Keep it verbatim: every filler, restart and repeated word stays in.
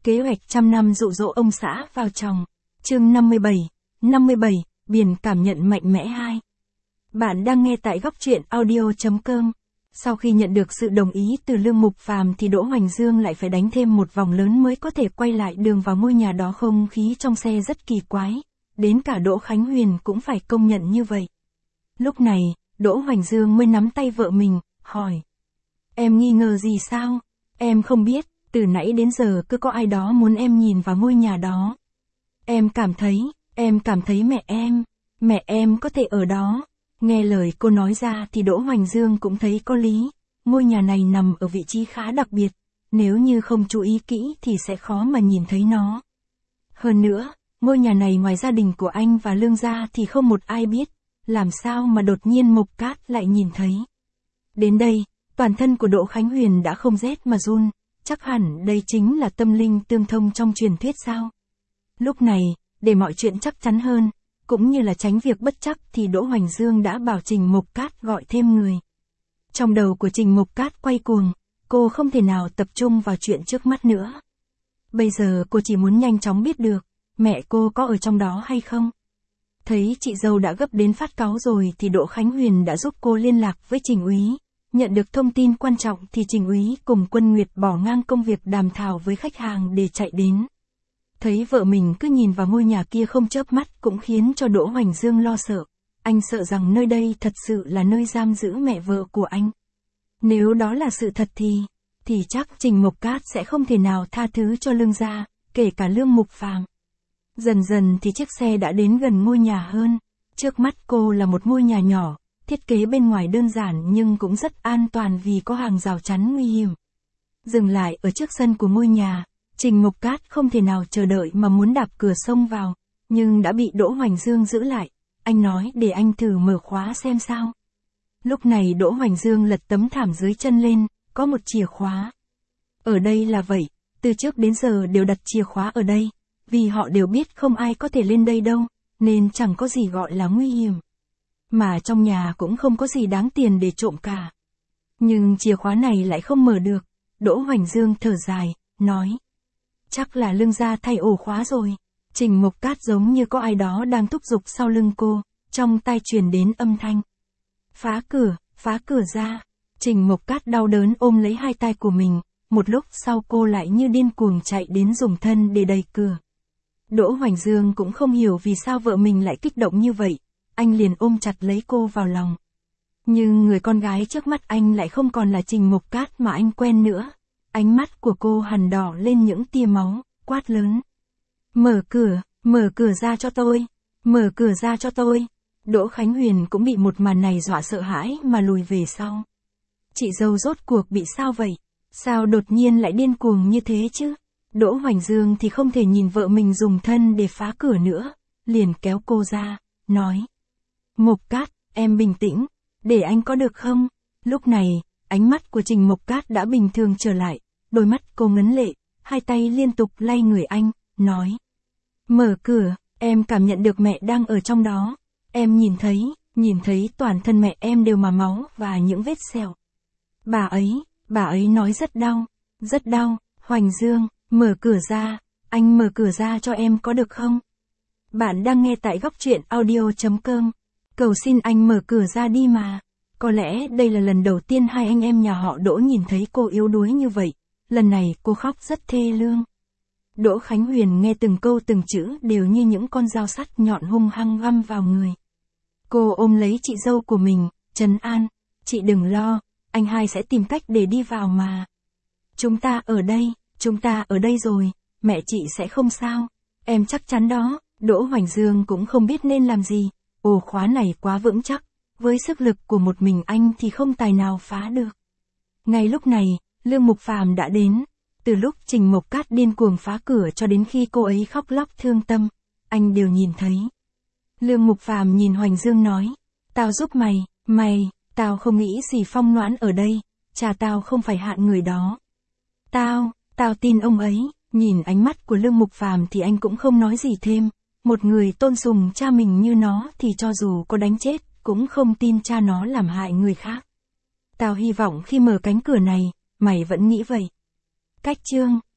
Kế hoạch trăm năm dụ dỗ ông xã vào chồng. Chương năm mươi bảy. năm mươi bảy, biển cảm nhận mạnh mẽ hai. Bạn đang nghe tại góc truyện audio chấm com. Sau khi nhận được sự đồng ý từ Lương Mục Phàm thì Đỗ Hoành Dương lại phải đánh thêm một vòng lớn mới có thể quay lại đường vào ngôi nhà đó. Không khí trong xe rất kỳ quái, đến cả Đỗ Khánh Huyền cũng phải công nhận như vậy. Lúc này, Đỗ Hoành Dương mới nắm tay vợ mình, hỏi. Em nghi ngờ gì sao? Em không biết, từ nãy đến giờ cứ có ai đó muốn em nhìn vào ngôi nhà đó. Em cảm thấy, em cảm thấy mẹ em, mẹ em có thể ở đó. Nghe lời cô nói ra thì Đỗ Hoành Dương cũng thấy có lý, ngôi nhà này nằm ở vị trí khá đặc biệt, nếu như không chú ý kỹ thì sẽ khó mà nhìn thấy nó. Hơn nữa, ngôi nhà này ngoài gia đình của anh và Lương gia thì không một ai biết, làm sao mà đột nhiên Mộc Cát lại nhìn thấy. Đến đây, toàn thân của Đỗ Khánh Huyền đã không rét mà run, chắc hẳn đây chính là tâm linh tương thông trong truyền thuyết sao. Lúc này, để mọi chuyện chắc chắn hơn, cũng như là tránh việc bất trắc thì Đỗ Hoành Dương đã bảo Trình Mộc Cát gọi thêm người. Trong đầu của Trình Mộc Cát quay cuồng, cô không thể nào tập trung vào chuyện trước mắt nữa. Bây giờ cô chỉ muốn nhanh chóng biết được, mẹ cô có ở trong đó hay không. Thấy chị dâu đã gấp đến phát cáu rồi thì Đỗ Khánh Huyền đã giúp cô liên lạc với Trình úy. Nhận được thông tin quan trọng thì Trình úy cùng Quân Nguyệt bỏ ngang công việc đàm thảo với khách hàng để chạy đến. Thấy vợ mình cứ nhìn vào ngôi nhà kia không chớp mắt cũng khiến cho Đỗ Hoành Dương lo sợ. Anh sợ rằng nơi đây thật sự là nơi giam giữ mẹ vợ của anh. Nếu đó là sự thật thì, thì chắc Trình Mộc Cát sẽ không thể nào tha thứ cho Lương gia, kể cả Lương Mục Phàm. Dần dần thì chiếc xe đã đến gần ngôi nhà hơn. Trước mắt cô là một ngôi nhà nhỏ, thiết kế bên ngoài đơn giản nhưng cũng rất an toàn vì có hàng rào chắn nguy hiểm. Dừng lại ở trước sân của ngôi nhà, Trình Mộc Cát không thể nào chờ đợi mà muốn đạp cửa xông vào, nhưng đã bị Đỗ Hoành Dương giữ lại. Anh nói để anh thử mở khóa xem sao. Lúc này Đỗ Hoành Dương lật tấm thảm dưới chân lên, có một chìa khóa. Ở đây là vậy, từ trước đến giờ đều đặt chìa khóa ở đây, vì họ đều biết không ai có thể lên đây đâu, nên chẳng có gì gọi là nguy hiểm. Mà trong nhà cũng không có gì đáng tiền để trộm cả. Nhưng chìa khóa này lại không mở được. Đỗ Hoành Dương thở dài, nói. Chắc là Lương gia thay ổ khóa rồi. Trình Mộc Cát giống như có ai đó đang thúc giục sau lưng cô, trong tai truyền đến âm thanh. Phá cửa, phá cửa ra. Trình Mộc Cát đau đớn ôm lấy hai tay của mình, một lúc sau cô lại như điên cuồng chạy đến dùng thân để đẩy cửa. Đỗ Hoành Dương cũng không hiểu vì sao vợ mình lại kích động như vậy, anh liền ôm chặt lấy cô vào lòng. Nhưng người con gái trước mắt anh lại không còn là Trình Mộc Cát mà anh quen nữa. Ánh mắt của cô hằn đỏ lên những tia máu, quát lớn. Mở cửa, mở cửa ra cho tôi, mở cửa ra cho tôi. Đỗ Khánh Huyền cũng bị một màn này dọa sợ hãi mà lùi về sau. Chị dâu rốt cuộc bị sao vậy? Sao đột nhiên lại điên cuồng như thế chứ? Đỗ Hoành Dương thì không thể nhìn vợ mình dùng thân để phá cửa nữa, liền kéo cô ra, nói. Mộc Cát, em bình tĩnh, để anh có được không? Lúc này, ánh mắt của Trình Mộc Cát đã bình thường trở lại, đôi mắt cô ngấn lệ, hai tay liên tục lay người anh, nói. Mở cửa, em cảm nhận được mẹ đang ở trong đó, em nhìn thấy, nhìn thấy toàn thân mẹ em đều mà máu và những vết sẹo. Bà ấy, bà ấy nói rất đau, rất đau. Hoành Dương, mở cửa ra, anh mở cửa ra cho em có được không? Bạn đang nghe tại góc truyện audio chấm com. Cầu xin anh mở cửa ra đi mà. Có lẽ đây là lần đầu tiên hai anh em nhà họ Đỗ nhìn thấy cô yếu đuối như vậy. Lần này cô khóc rất thê lương. Đỗ Khánh Huyền nghe từng câu từng chữ đều như những con dao sắt nhọn hung hăng găm vào người. Cô ôm lấy chị dâu của mình, trấn an. Chị đừng lo, anh hai sẽ tìm cách để đi vào mà. Chúng ta ở đây, chúng ta ở đây rồi, mẹ chị sẽ không sao. Em chắc chắn đó. Đỗ Hoành Dương cũng không biết nên làm gì. Ổ khóa này quá vững chắc, với sức lực của một mình anh thì không tài nào phá được. Ngay lúc này, Lương Mục Phàm đã đến. Từ lúc Trình Mộc Cát điên cuồng phá cửa cho đến khi cô ấy khóc lóc thương tâm, anh đều nhìn thấy. Lương Mục Phàm nhìn Hoành Dương nói, tao giúp mày, mày, tao không nghĩ gì phong noãn ở đây, cha tao không phải hạng người đó. Tao, tao tin ông ấy. Nhìn ánh mắt của Lương Mục Phàm thì anh cũng không nói gì thêm. Một người tôn sùng cha mình như nó thì cho dù có đánh chết, cũng không tin cha nó làm hại người khác. Tao hy vọng khi mở cánh cửa này, mày vẫn nghĩ vậy. Cách chương